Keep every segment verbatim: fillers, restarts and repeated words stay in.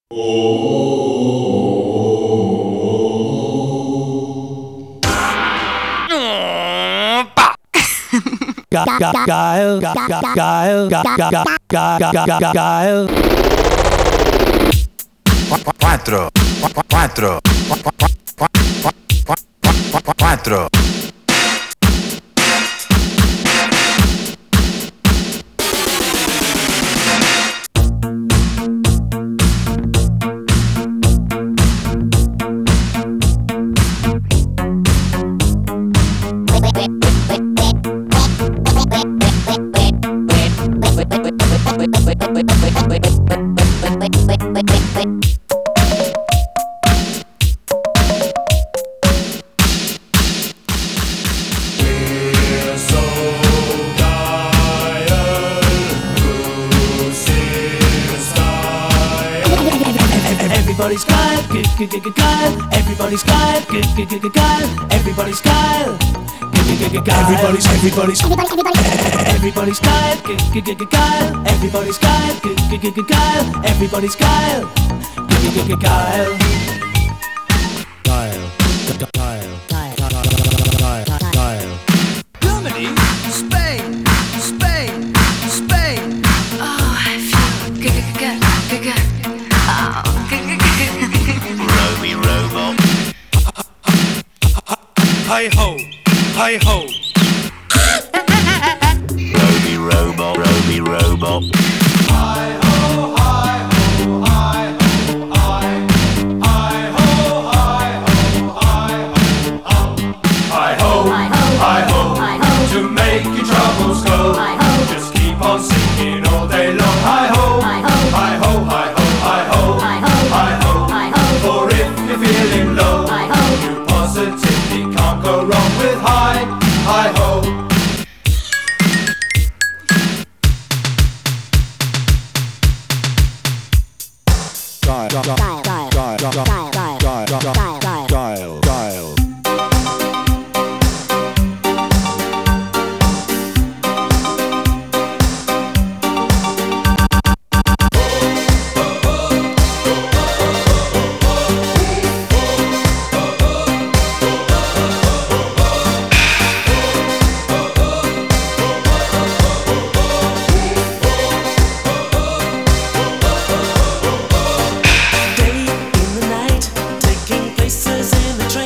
Geil, geil, geil. Quattro, quattro, quattro. Everybody's geil, geil, geil, geil. Everybody's geil, geil, geil, geil. Everybody's geil, geil, geil, everybody's, everybody's, everybody's geil, geil, geil, geil. Everybody's geil, geil, geil, geil. Everybody's geil, geil, geil, geil. Geil, geil, geil, geil, geil. Germany, Spain, Spain, Spain. Oh, I feel good, good, good, good. Oh, good, good, good. Romy Robo. Hi ho, hi ho. Romy Robo, Romy Robo. Hi ho, hi ho, hi ho, hi. Hi ho, hi ho, hi ho, hi ho, hi ho, hi ho. To make your troubles go, just keep on singing all day long. Hi ho, hi ho, hi ho, hi ho, hi ho. For if you're feeling low, you positively can't go wrong with hi, hi ho. Geil, geil, geil, geil, geil, geil, geil, geil. Day in the night, taking places in the train.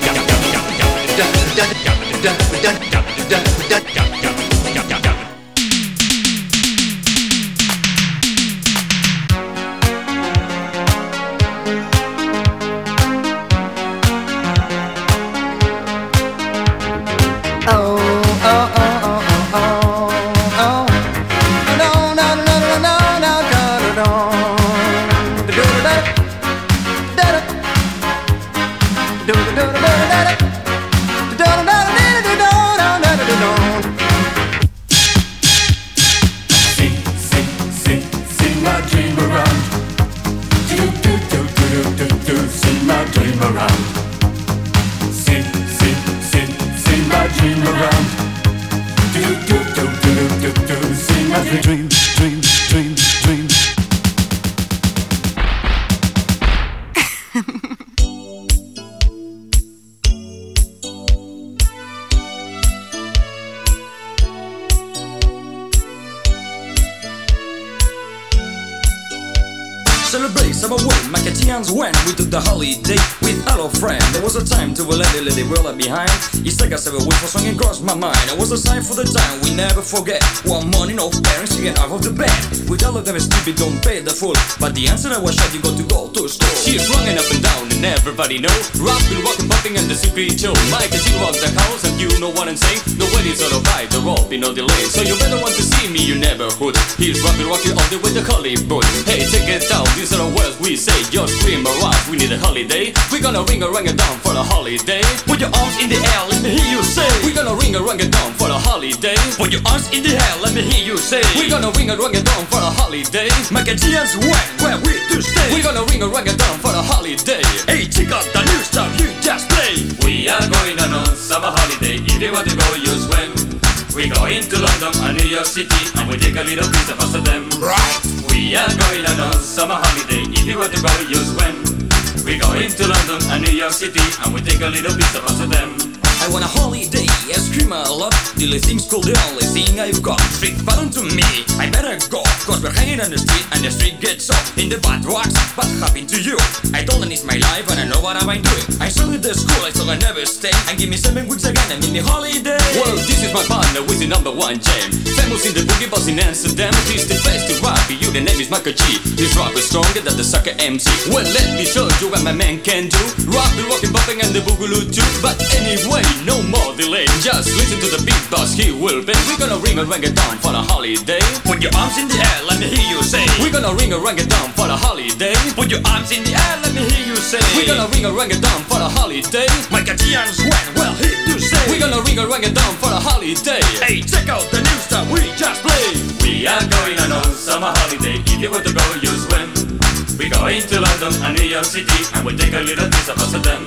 Celebrate our world, Macatians when we took the holiday with our friend. There was a time to let the lady world behind. It's like a seven week for song and crossed my mind. It was a sign for the time we never forget. One morning of parents to get out of the bed. With all of them stupid, don't pay the fool. But the answer I was shot, you got to go to school. She's running up and down and everybody know. Rapping, walking, popping and the secret show. Mike as you rock the house and you know what I'm saying. The wedding's all right, the rope, no delay. So you better want to see me, you never would. He's rapping, rocking all the way to Hollywood. Hey, check it out. These are the words we say, just scream around. We need a holiday. We're gonna ring a rang a down for a holiday. Put your arms in the air, let me hear you say. We're gonna ring a rang a down for a holiday. Put your arms in the air, let me hear you say. We're gonna ring a rang a down for a holiday. Macatians when, where we to stay. We're gonna ring a rang a down for a holiday. Hey, check out the new stuff you just play. We are going on a summer holiday. If you want to go, you swim. We go into London and New York City and we take a little piece of us of them. Right. We are going on a summer holiday. If you want to go, you swim. We go into London and New York City and we take a little piece of us of them. I want a holiday, I scream a lot. Till it seems cool, the only thing I've got. Street fun to me, I better go. Cause we're hanging on the street and the street gets up. In the bad rocks, what happened to you? I told them it's my life and I know what am I doing. I started the school, I thought I never stay. And give me seven weeks again, I'm in the holiday. Well, this is my partner with the number one jam. Famous in the boogie bus in Amsterdam. He's the best to rap, you the name is Michael G. His rap is stronger than the sucker M C. Well, let me show you what my man can do. Rapping, rocking, bopping and the boogaloo too. But anyway, no more delay. Just listen to the beat boss, he will pay. We're gonna ring a rang a down for a holiday. Put your arms in the air, let me hear you say. We're gonna ring a rang a down for a holiday. Put your arms in the air, let me hear you say. We're gonna ring a rang a down for a holiday. Macatians when, well, hit to say. We're gonna ring a rang a down for a holiday. Hey, check out the new stuff we just played. We are going on a summer holiday. If you want to go, you swim. We go into London and New York City and we take a little piece of us of them.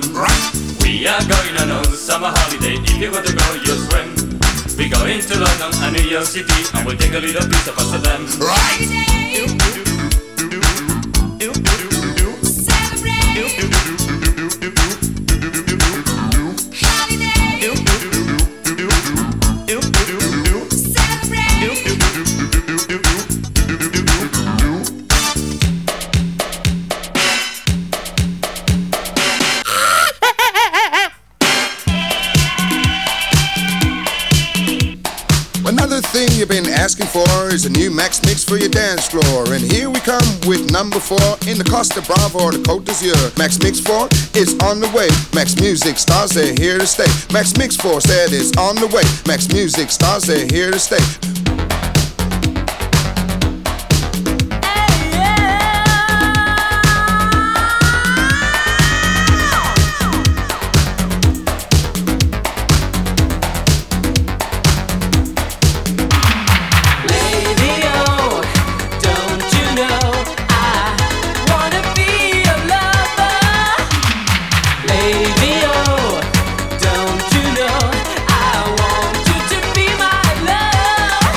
We are going on a summer holiday. If you want to go, you swim. We go into London and New York City and we take a little piece of us of them. Another thing you've been asking for is a new Max Mix for your dance floor. And here we come with number four in the Costa Brava or the Côte d'Azur. Max Mix four is on the way. Max Music stars, they're here to stay. Max Mix four said it's on the way. Max Music stars, they're here to stay. Don't you know I want you to be my love?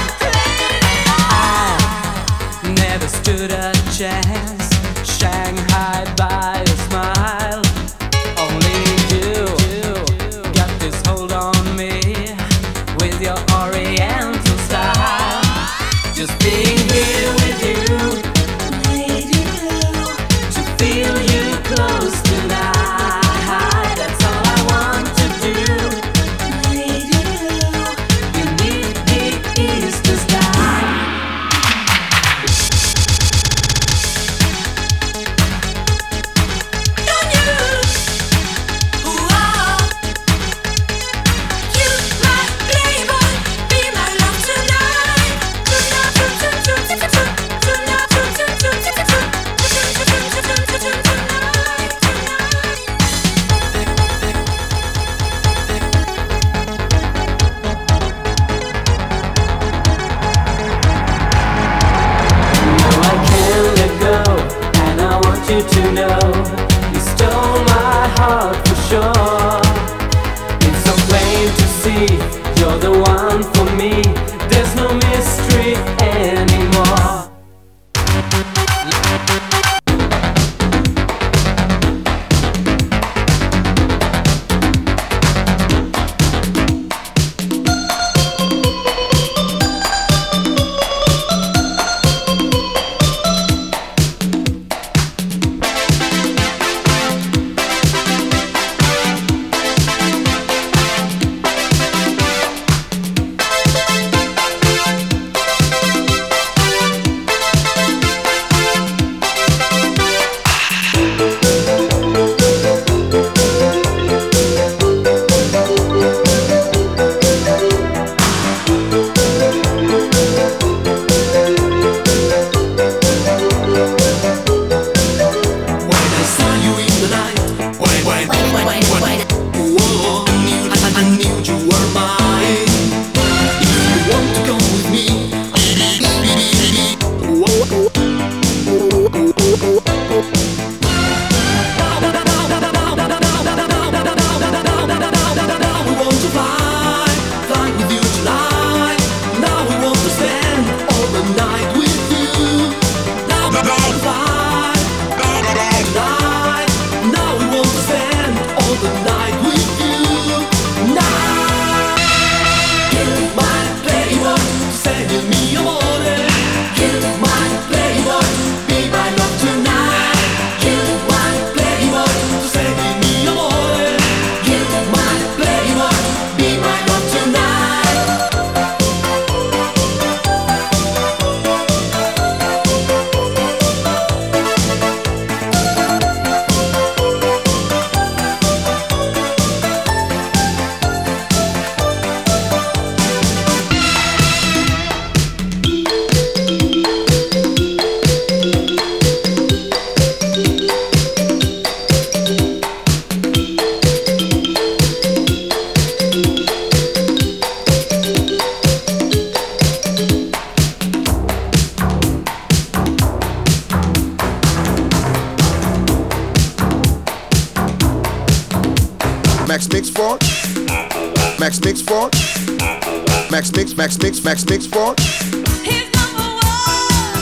four. Max Mix four. Max Mix, Max Mix, Max Mix four. He's number one.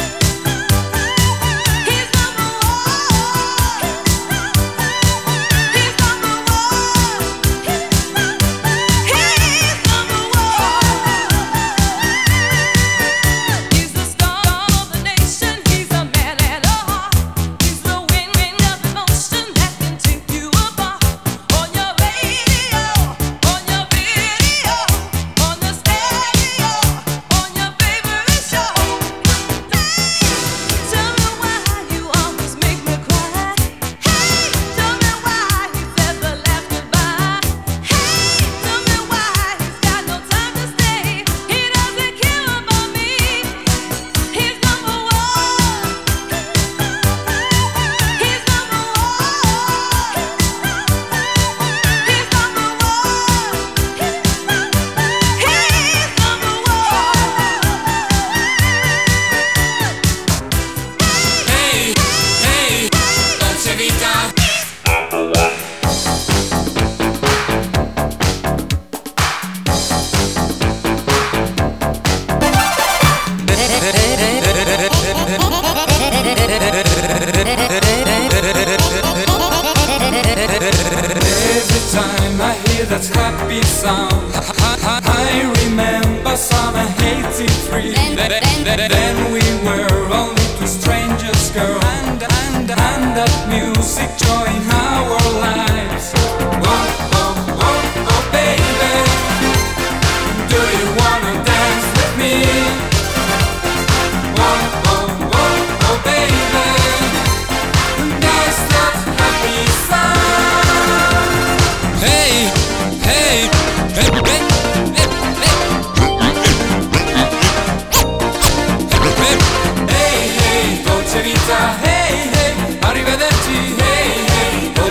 He's number one. He's number one. He's number one. He's the star of the nation. He's a man at heart. He's the wind, wind of emotion that can take you apart. On your radio, on your video, on the stereo, on your favorite show. Tell me why you always make me cry. Hey, tell me why he said the last goodbye. Hey, tell me why he's got no time to stay. He doesn't care about me. He's number one. He's number one. He's number one. He's number one. Hey, hey, Dolce Vita. Every time I hear that happy sound, I, I, I remember summer eighty-three. Then, then, then, then we were only two strangers, girl, and and and that music joined our lives. Whoa, whoa, whoa, oh, baby, do you wanna dance with me? Whoa, whoa, whoa, oh, baby, that's that happy sound. Hey, hey, hey, hey, hey, hey, hey, Dolce Vita, hey, hey, arrivederci, hey, hey,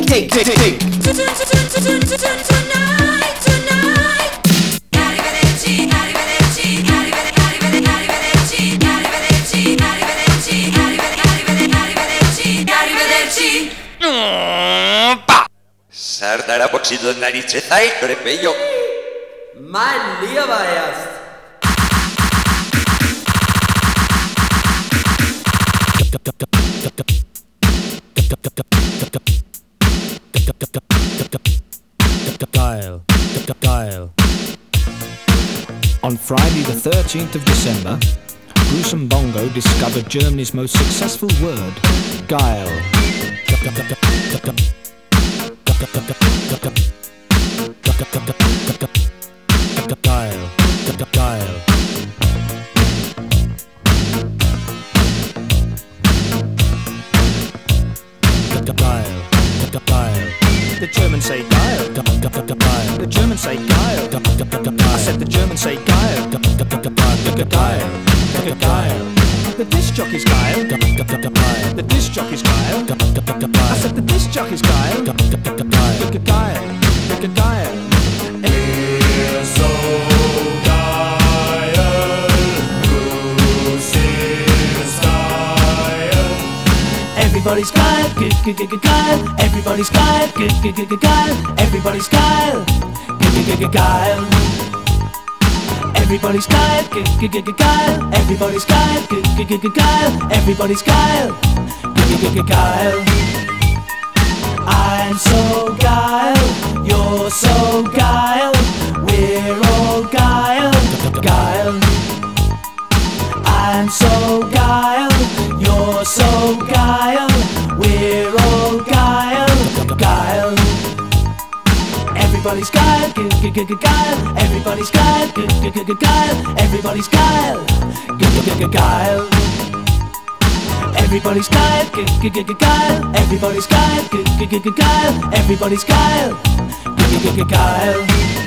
dig, dig, dig. Tonight, tonight. Arrivederci, arrivederci, arrivederci, arrivederci, arrivederci, arrivederci, arrivederci, arrivederci, arrivederci. Sardara boksido narice zaitore peio. Mein lieber erst. Dial, dial. On Friday the thirteenth of December, Bruce and Bongo discovered Germany's most successful word, guile. Guile, guile. Guile, guile. The Germans say guile. The Germans say guile. I said the Germans say guile. Guile, guile. The disc jockey's guile. The disc jockey's guile. I said the disc jockey's guile. Guile, guile. We're so guile, Bruce is guile. Everybody's guile, g g g g guile. Everybody's guile, g g g g guile. Everybody's guile, g g g g guile. Everybody's guile, g g g g guile. Everybody's guile, g g g g guile. Everybody's guile, g g g g guile. I'm so guile, you're so guile. We're all guile, guile. I'm so guile, you're so guile. We're all guile, guile. Everybody's guile, g g g g guile. Everybody's guile, g g g g guile. Everybody's guile, g g g g guile. Everybody's guile, g g g g guile. Everybody's guile, g g g g guile. Everybody's guile, g g g g guile.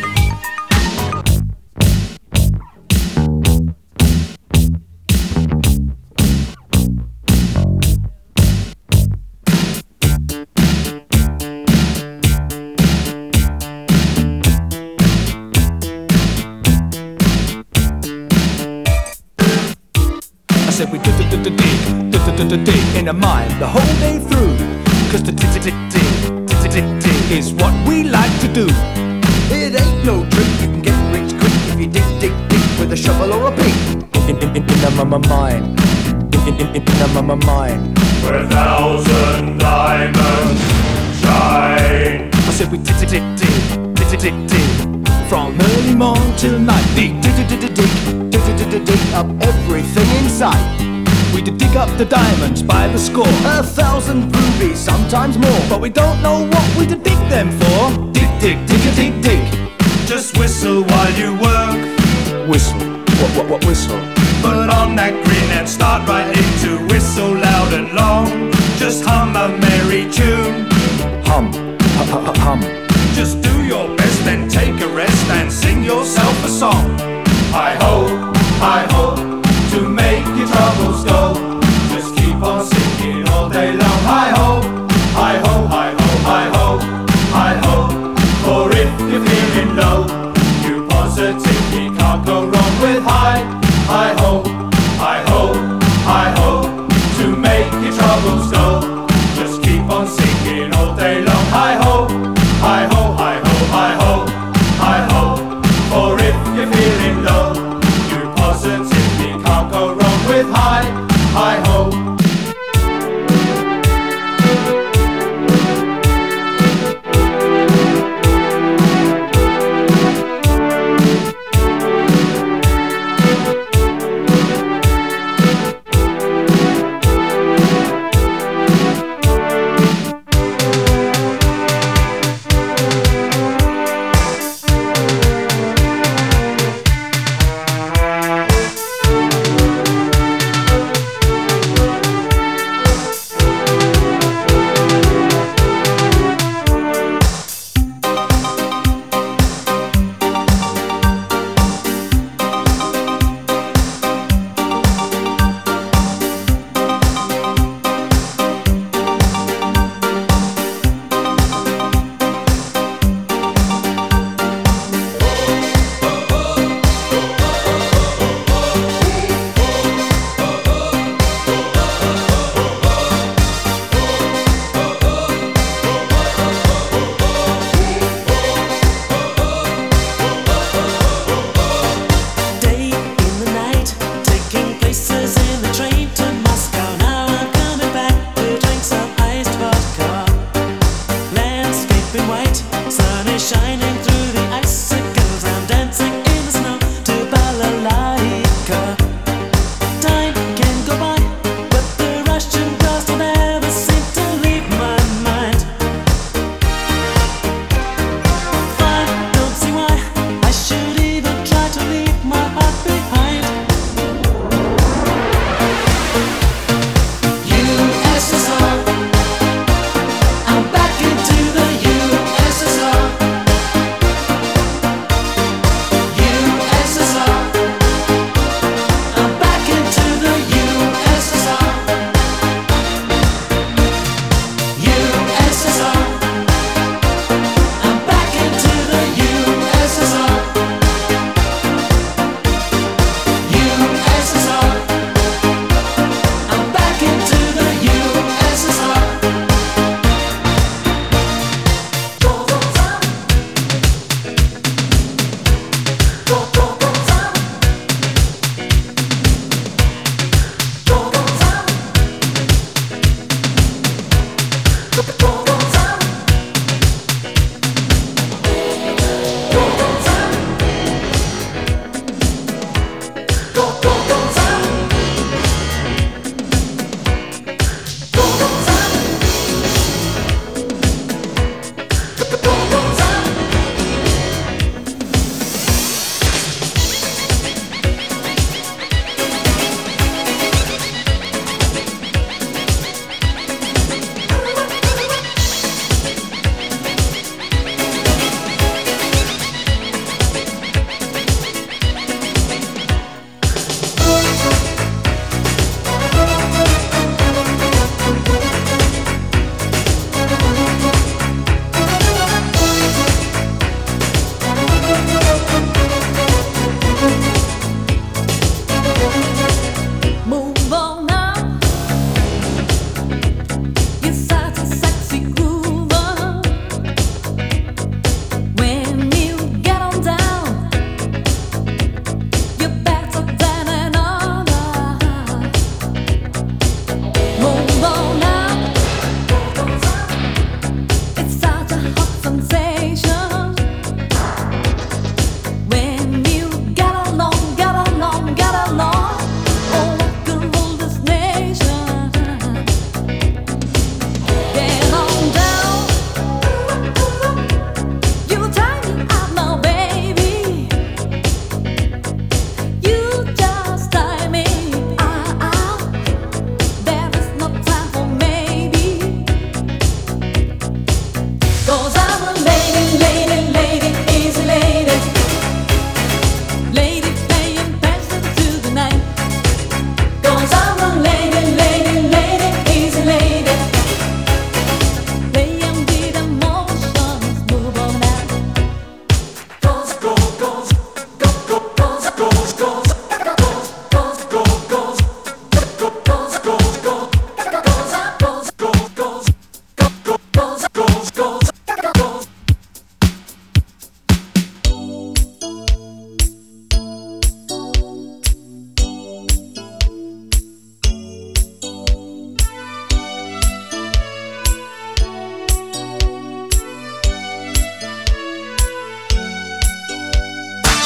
We dig, dig, dig, dig, dig, dig in a mind the whole day through. Cause the dig, dig, dig, dig, dig, dig is what we like to do. It ain't no trick, you can get rich quick if you dig, dig, dig with a shovel or a pick. In, in, in, in a m- mind. In, in, in, in a m- mind. Where a thousand diamonds shine. I said we dig, dig, dig, dig, dig, dig, dig from early morn till night. Dig, dig, dig, dig, dig, dig, dig, dig, dig, dig up everything in sight. We did dig up the diamonds by the score. A thousand rubies, sometimes more. But we don't know what we to dig them for. Dig, dig, dig, dig, dig. Just whistle while you work. Whistle. What, what, what whistle? Put on that grin and start right into whistle loud and long. Just hum a merry tune. Hum, hum, hum, hum. Just do your best and take a rest and sing yourself a song. Hi ho, hi ho, to make your troubles go. Just keep on singing all day long. Hi ho, hi ho, hi ho, hi ho, hi ho. For if you're feeling low, you positively can't go wrong with hi, hi ho, hi ho, hi ho, to make your troubles go. Just keep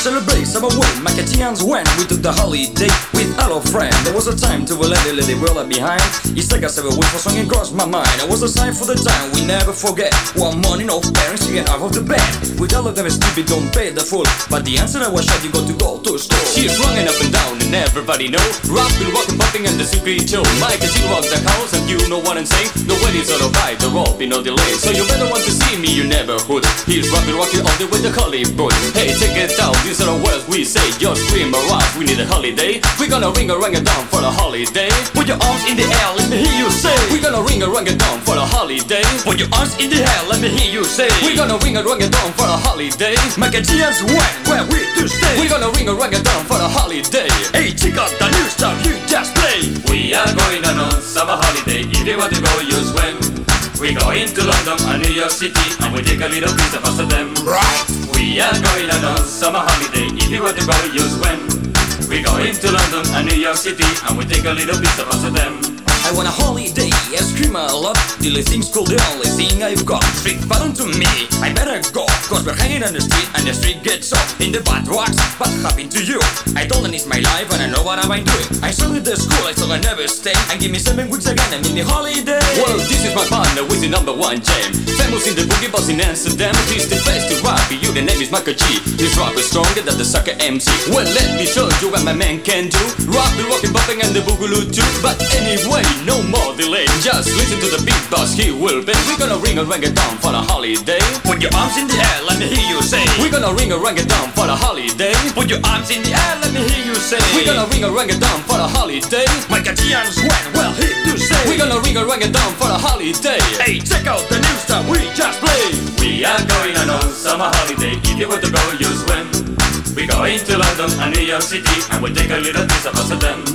Celebrate summer when Macatians when we took the holiday with all our friends. There was a time to let it, let the world behind. It's like a seven week for song and crossed my mind. It was a sign for the time we never forget. One morning, our parents getting out of the bed. With all of them stupid, don't pay the fool. But the answer I was shot, you got to go to school. She's running up and down and everybody know. Rockin', rockin', bumping and the secret show. Mike, she rock the house and you know what I'm saying. The wedding's all right, the rope, no delay. So you better want to see me, you never would. He's rockin', rockin' all the way to Hollywood. Hey, check it out, these are the words we say. Just scream around, we need a holiday. We're gonna ring a rang a down for a holiday. Put your arms in the air, let me hear you say. We're gonna ring a rang a down for a holiday. Put your arms in the air, let me hear you say. We're gonna ring a rang a down for a holiday. Macatians when, where we to stay. We're gonna ring a rang a down for a holiday. Hey, check out the new stuff you just play. We are going on a summer holiday. If you want to go, you swim. We go into London and New York City and we take a little piece of us of them. Right. We are going on a summer holiday. If you want to go, you swim. We go into London and New York City and we take a little piece of us of them. I want a holiday, I scream a lot. Till I think school the only thing I've got. Street fun to me, I better go. Cause we're hanging on the street and the street gets up. In the bad rocks, what happened to you? I told them it's my life and I know what I've been doing. I started the school, I thought I never stay. And give me seven weeks again, I'm in the holiday. Well, this is my partner with the number one jam. Famous in the boogie bus in Amsterdam. He's the best to rock you, the name is Michael G. This rock is stronger than the sucker M C. Well, let me show you what my man can do. Rock the rockin', bumping and the boogaloo too. But anyway, no more delay. Just listen to the beat boss, he will be. We're gonna ring a rang a down for a holiday. Put your arms in the air, let me hear you say. We're gonna ring a rang a down for a holiday. Put your arms in the air, let me hear you say. We're gonna ring a rang a down for a holiday. My Gatians when, well, here to say. We're gonna ring a rang a down for a holiday. Hey, check out the new stuff we just played. We are going on a summer holiday. If you want to go, you swim. We go into London and New York City and we take a little piece of us of them.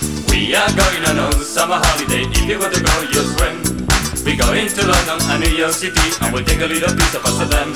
We are going on a summer holiday. If you want to go, you swim. We go into London and New York City and we take a little piece of us of them.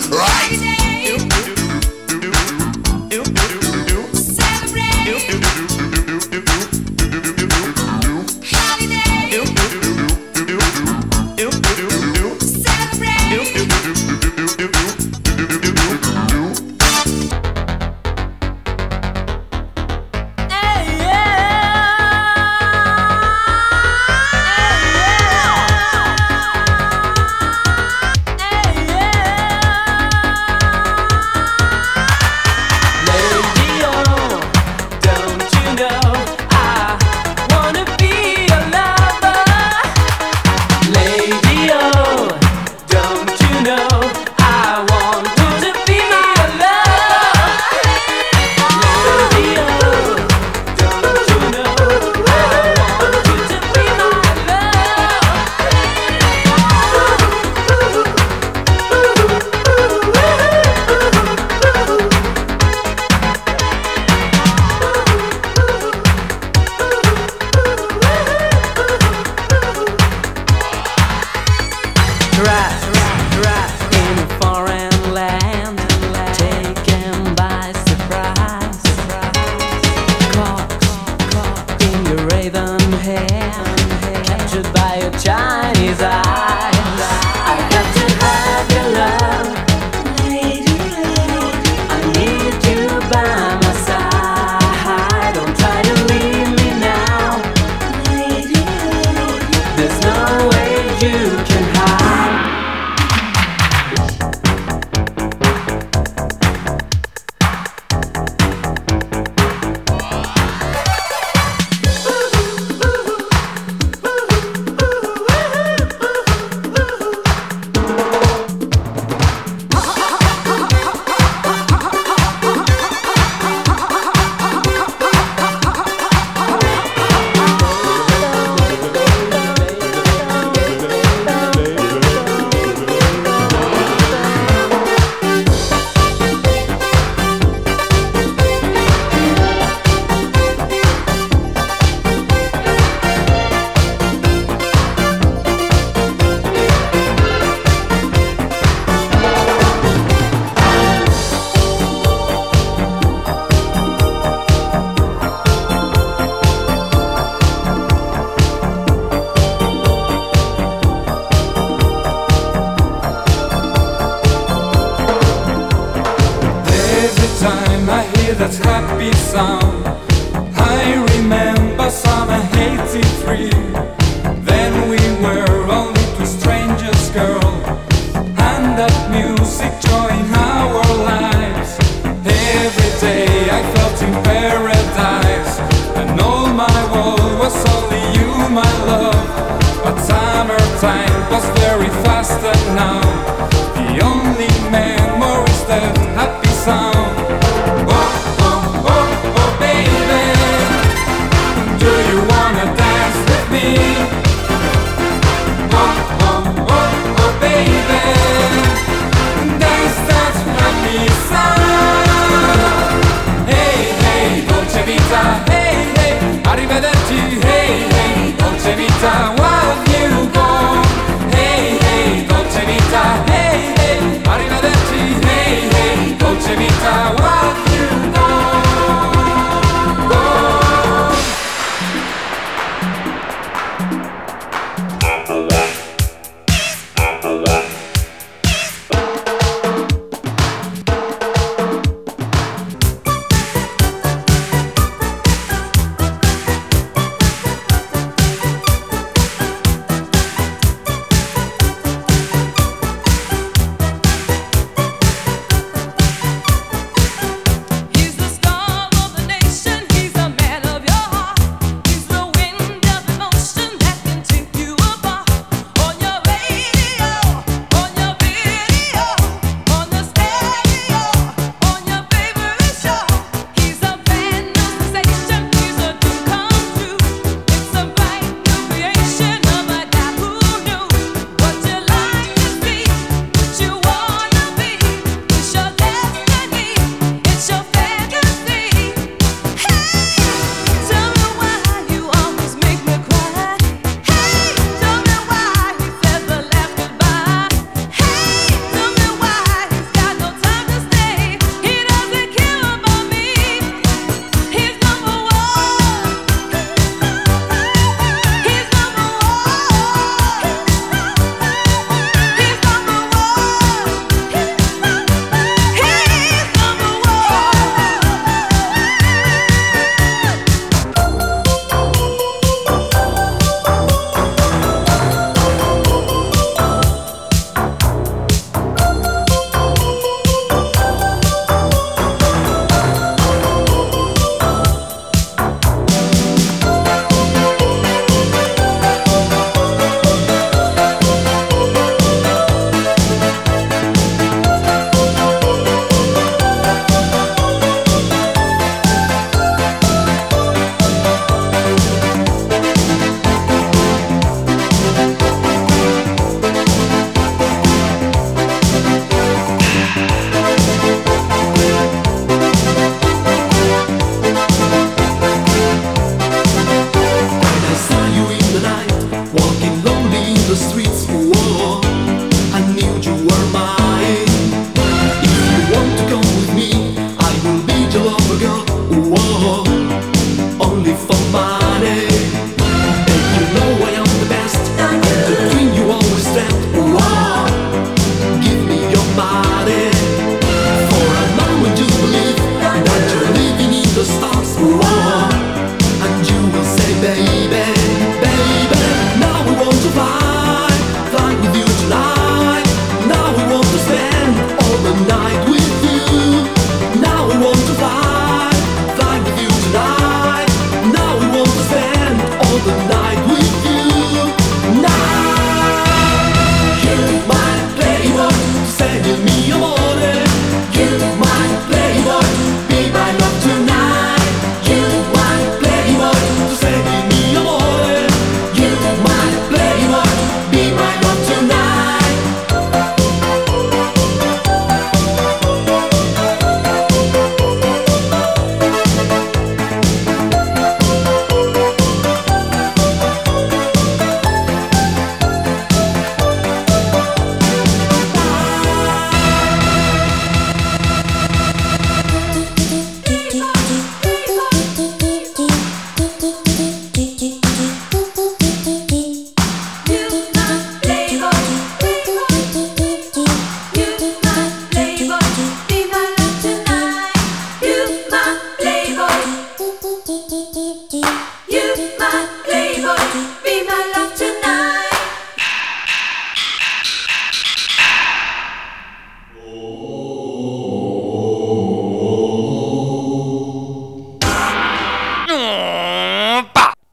that happy sound. I remember summer eighty-three. Then we were only two strangers, girl, and that music joined our lives. Every day I felt in paradise, and all my world was only you, my love. But summertime was very fast, and now the only memory is that happy sound. Oh, oh, oh, oh, baby.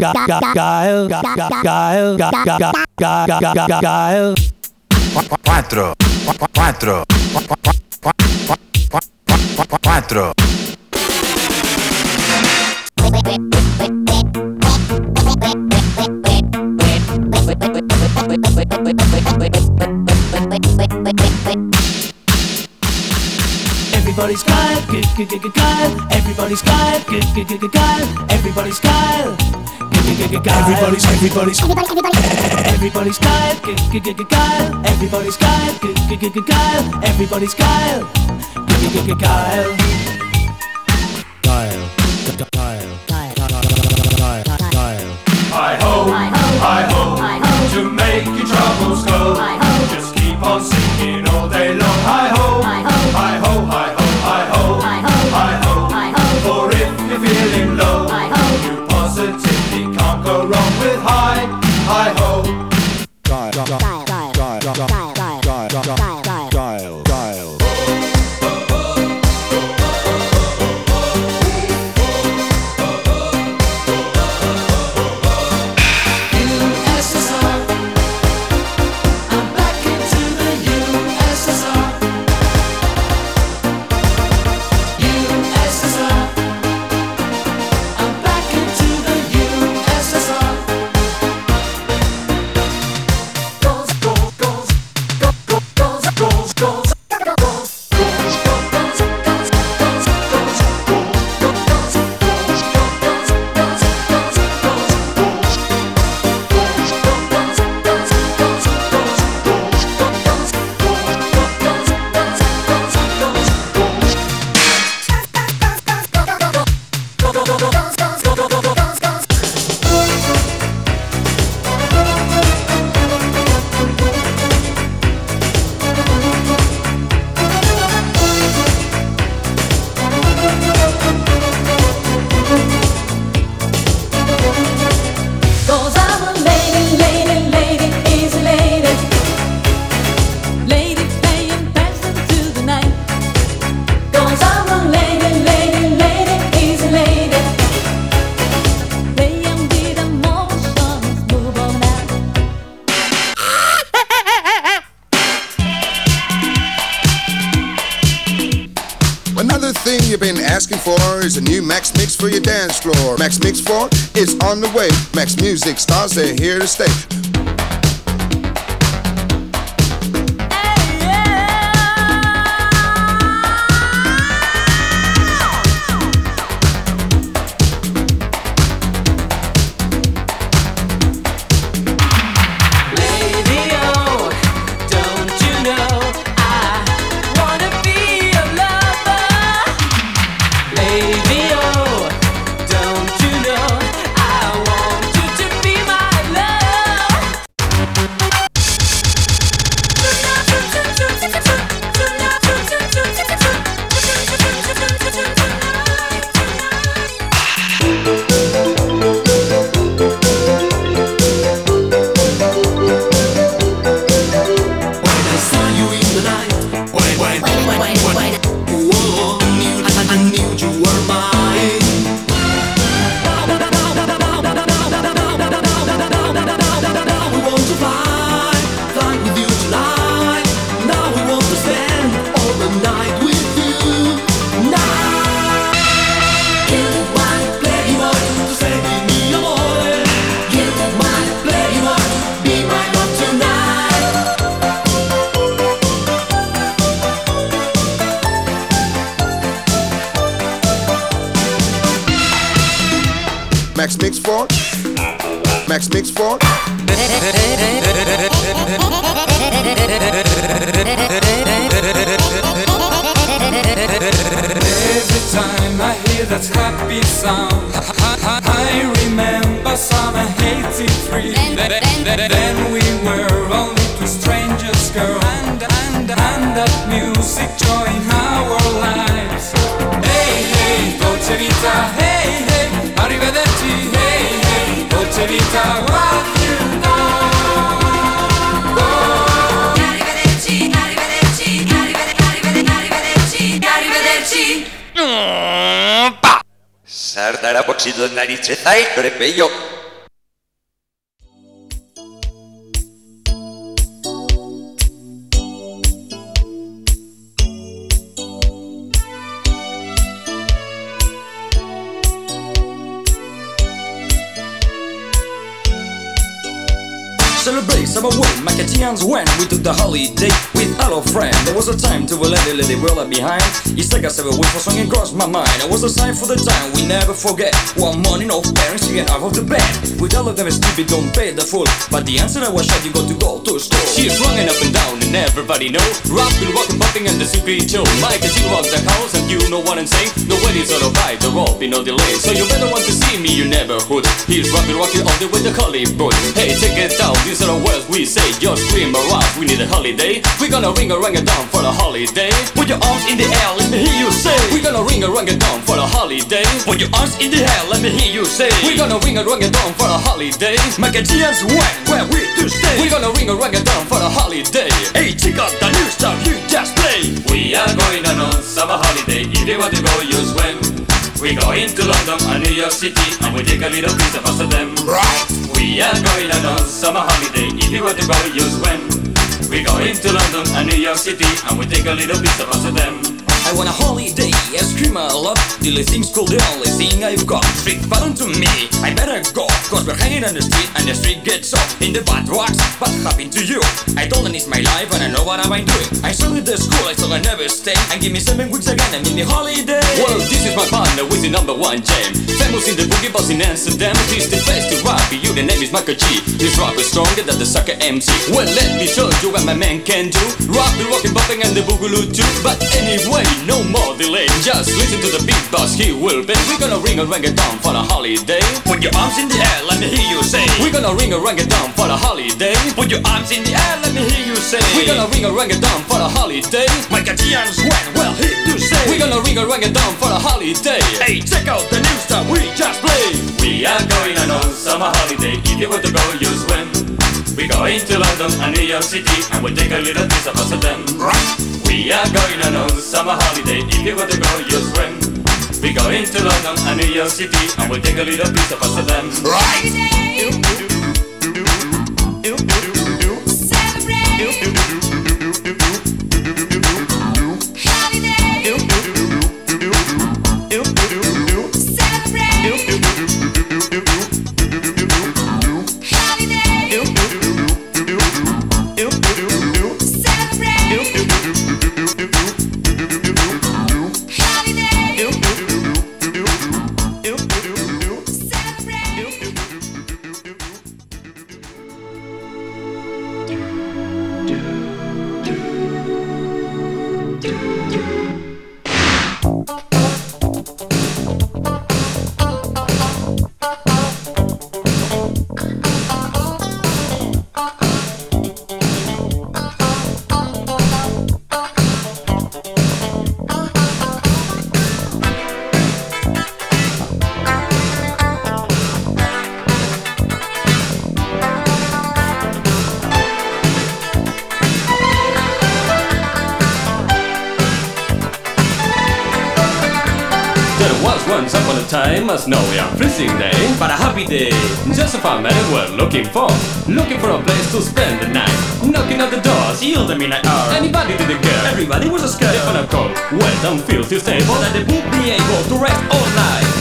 Quattro. Quattro. Quattro. Everybody's geil, ge ge ge ge geil. Everybody's geil, ge ge ge ge geil. Everybody's geil, ge ge ge ge geil. Everybody's everybody's everybody's geil, ge ge ge ge geil. Everybody's geil, ge ge ge ge geil. Everybody's geil, ge ge ge ge geil. Geil, geil, geil, geil. Hi ho, hi ho, to make your troubles go. Just keep on singing all day long. Hi ho, hi ho, hi ho, hi ho, hi ho. For if you're feeling low, you positively can't go wrong with hi, hi ho. Geil, geil, geil, geil, geil, geil, geil, geil. Another thing you've been asking for is a new Max Mix for your dance floor. Max Mix four is on the way. Max Music stars, they're here to stay. Max Mix four. Max Mix four. Every time I hear that happy sound, I, I remember summer eighty-three. Then, then, then, then we were only two strangers, girl, and, and, and that music joined our lives. Hey, hey, Dolce Vita, hey, hey, arrivederci, hey, hey, Dolce Vita, what you know? Arrivederci, arrivederci, arrivederci, arrivederci. Sarda la boxy do narice, sai, crepe yo. summer wind, Macatians when we took the holiday with our friend. There was a time to let it, let the world behind. It's like a seven week for song and crossed my mind. It was a sign for the time we never forget. One morning, all parents to get out of the bed. With all of them stupid, don't pay the fool. But the answer I was shot, you got to go to school. She's running up and down and everybody know. Rapping, walking, bumping and the secret show. Mike and she rocks the house and you know what I'm saying. The wedding's all right, the rope, no delay. So you better want to see me, you neighborhood. He's rapping, rocking all the way to Hollywood. Hey, check it out, these are the words we say. Just scream around, we need a holiday. We're gonna ring a rang a down for a holiday. Put your arms in the air, let me hear you say. We're gonna ring a rang a down for a holiday. Put your arms in the air, let me hear you say. We're gonna ring a rang a down for a holiday. Macatians when, where we to stay. We're gonna ring a rang a down for a holiday. Hey, check out the new stuff you just play. We are going on a summer holiday. If you want to go, you swim. We go into London and New York City, and we take a little piece of us of them. Right. We are going on a summer holiday. If you want to go, you swim. We go into London and New York City, and we take a little piece of us of them. I want a holiday, I scream a lot till the things cool, the only thing I've got. Street button to me, I better go. Cause we're hanging on the street and the street gets off. In the bad rocks, what happened to you? I told them it's my life and I know what am I doing. I started the school, I thought I never stay. And give me seven weeks again and give me holiday. Well, this is my partner with the number one jam. Famous in the boogie boss in Amsterdam. He's the best to rap, you the name is Michael G. His rap is stronger than the sucker M C. Well, let me show you what my man can do. Rapping, rocking, bumping and the boogaloo too. But anyway, no more delay. Just listen to the beat boss, he will bang. We're gonna ring a rang a down for a holiday. Put your arms in the air, let me hear you say. We're gonna ring a rang a down for a holiday. Put your arms in the air, let me hear you say. We're gonna ring a rang a down for a holiday. Macatians when, well, here to say. We're gonna ring a rang a down for a holiday. Hey, check out the new stuff we just played. We are going on a summer holiday. If you want to go, you swim. We go into London and New York City, and we take a little piece of us of them. We are going on a summer holiday. If you want to go, you swim. We go into London and New York City, and we take a little piece of us of them. Right. Once upon a time, a snowy and freezing day, but a happy day. Just a family were looking for, looking for a place to spend the night. Knocking at the doors, till the midnight hour. Anybody didn't care, everybody was scared. They found a cold, wet and filthy stable that they would be able to rest all night.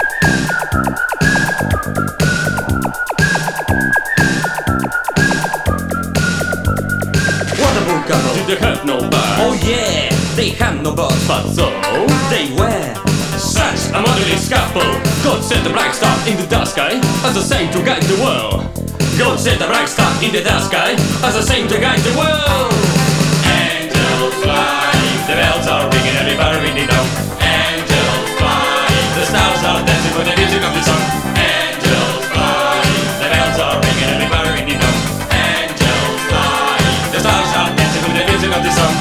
What a book couple! Did they have no bars? Oh yeah, they had no bars, but so they were. Such a modelist couple. God set the bright star in the dark sky as a saint to guide the world. God set the bright star in the dark sky as a saint to guide the world. Angels fly, the bells are ringing, everybody ringing down. Angels fly, the stars are dancing with the music of the song. Angels fly, the bells are ringing, everybody ringing down. Angels fly, the stars are dancing with the music of the song.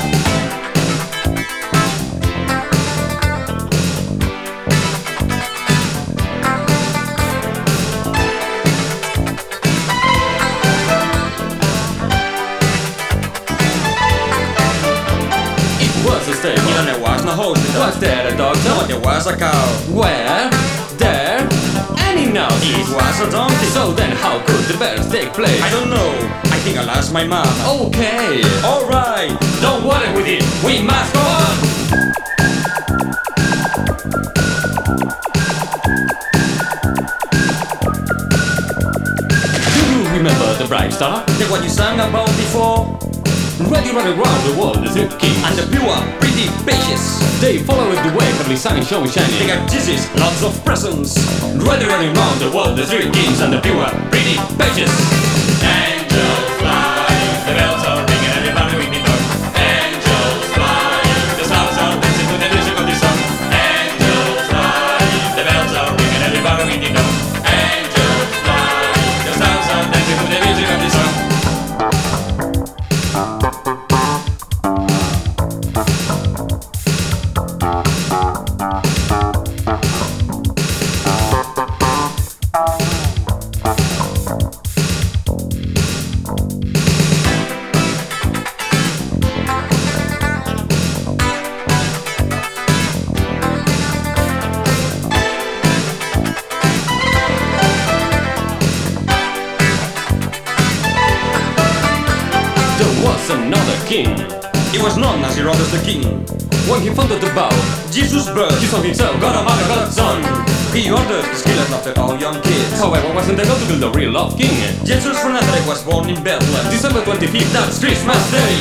Here there was no hospital. Was there a doctor? No, there was a cow. Where? There? Any now? It was a donkey. So then how could the birth take place? I don't know. I think I lost my mom. Okay. Alright. Don't worry with it. We must go on. Do you remember the bright star. The one you sang about before. Ready run around the world, the three kings. And the pure, pretty pages. They follow the way, heavenly sun is showing shining. They got disease, lots of presents. Ready running around the world, the three kings and the pure, pretty pages. Angels fly, the bells are ringing, everybody ringing dong. Angels fly, the stars are dancing to the music of the song. Angels fly, the bells are ringing, everybody ringing dong. Angels fly, the stars are dancing to the music of the song. Another king. He was known as Herodes the king. When he founded the bow, Jesus' birth, he saw himself, God of mother, God's son. He ordered his killers after all young kids. However, wasn't able to build a real love king. Jesus from Nazareth was born in Bethlehem. December twenty-fifth, that's Christmas Day.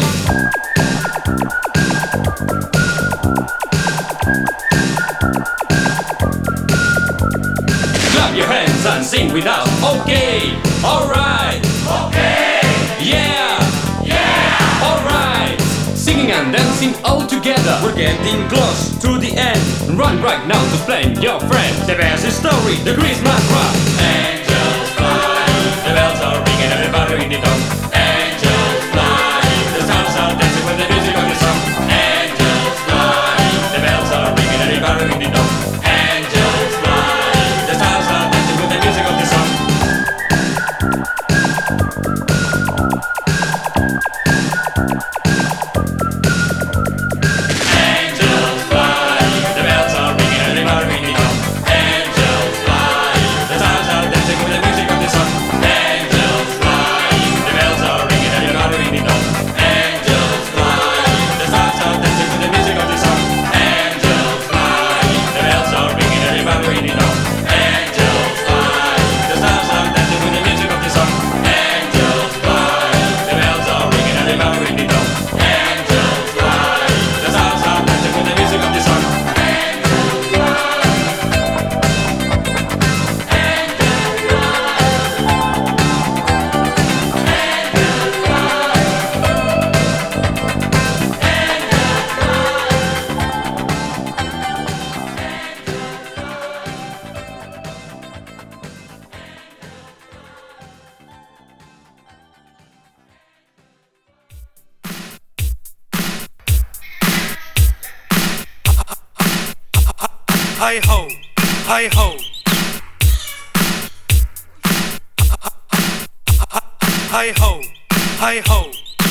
Clap your hands and sing with us. Okay, alright. Okay, yeah. Alright, singing and dancing all together. We're getting close to the end. Run right now to play your friend. The best story, the Christmas rap. Angels fly, the bells are ringing, everybody ringing dong. Angels fly, the stars are dancing with the music of the song. Angels fly, the bells are ringing, everybody ringing dong. Angels fly, the stars are dancing with the music of the song. Hi ho, hi ho. Hi ho, hi ho.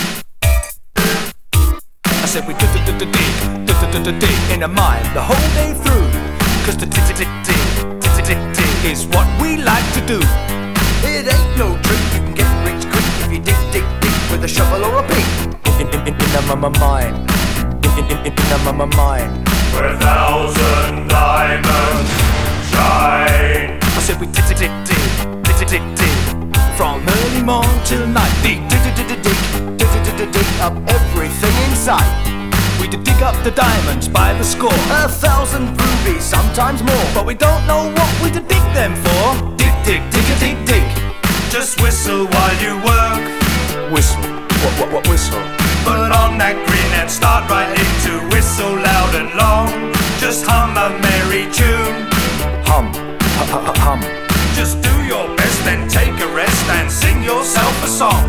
I said we dig, dig, dig, dig, dig in the mind the whole day through. Cause the dig, dig, dig, dig, dig, dig is what we like to do. It ain't no trick, you can get rich quick if you dig, dig, dig with a shovel or a pick. In, in, in, in the my mind, in, in, in, in the my mind. Where a thousand diamonds shine. I said we dig, dig, dig, dig, dig, dig, dig from early morn till night. Dig, dig, dig, dig, dig, dig, dig, dig, dig up everything in sight. We dig up the diamonds by the score, a thousand rubies, sometimes more. but we don't know what we to dig them for. Dig, dig, dig, dig, dig. Just whistle while you work. Whistle, what, what, what whistle? Put on that grin and start right into whistle loud and long. Just hum a merry tune. Hum, hum, hum, hum. Just do your best, then take a rest and sing yourself a song.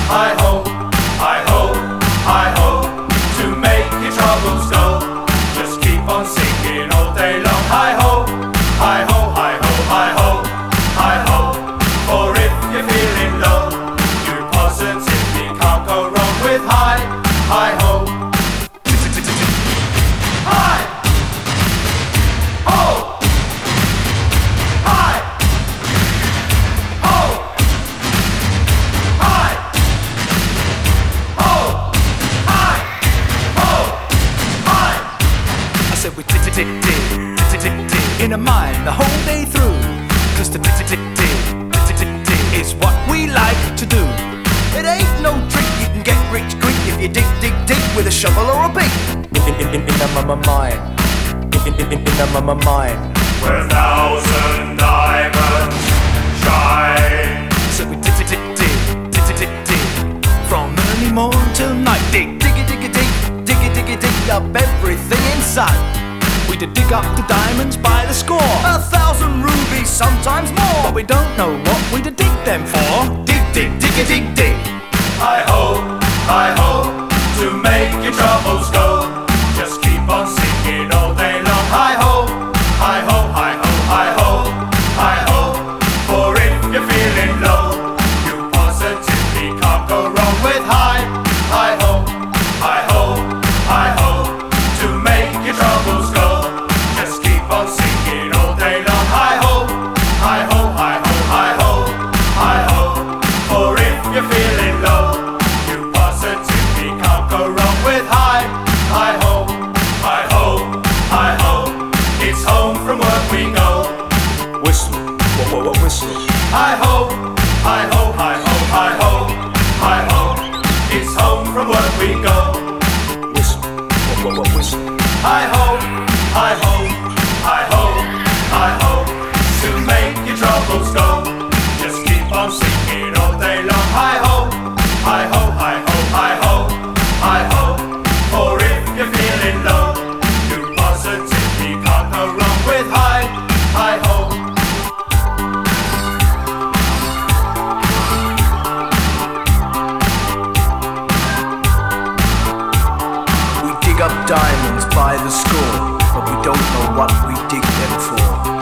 hi ho, hi ho, hi ho, to make your troubles go. Just keep on singing all day long. Hi ho, hi ho, hi ho, hi ho, hi ho. For if you're feeling low, you positively can't go wrong with hi, hi ho. Hi, ho, hi, ho, hi, ho, hi, ho, hi. I said we tick tick tick tick tick tick tick in a mind the whole day through. Cause the tick tick tick tick tick tick tick is what we like to do. It ain't no trick, you can get rich quick if you dig dig dig with a shovel or a pick. In in in in a m- mind, in in in in a m- mind, where a thousand diamonds shine. So we tick tick tick tick tick tick tick tick from early morn till night. Dig diggy diggy dig diggy diggy dig up everything in sight. We did dig up the diamonds by the score, a thousand rubies, sometimes more. But we don't know what we did dig them for. Dig dig diggy dig dig. Hi ho, hi ho, to make your troubles go. Just keep on singing all day long. Hi ho, hi ho, hi ho, hi ho, hi ho. For if you're feeling low, you positively can't go wrong with hi, hi ho, hi ho, hi ho, to make your troubles go. Just keep on singing all day long. Hi ho, hi ho, hi ho, hi ho, hi ho. For if you're feeling low, you positively can't go wrong with hi, hi ho, hi ho, hi ho. It's home from work we go. Whistle, what what what whistle? Hi ho, hi ho, hi ho, hi ho, hi ho. It's home from work we go. Whistle, what what what whistle? Hi ho, hi ho, hi ho, hi ho. To make your troubles go. Just keep on singing all day long. Hi ho, hi ho, hi ho, hi ho, hi ho. For if you're feeling low, you positively can't go wrong with hi, hi ho. We dig up diamonds by the score, but we don't know what we dig them for.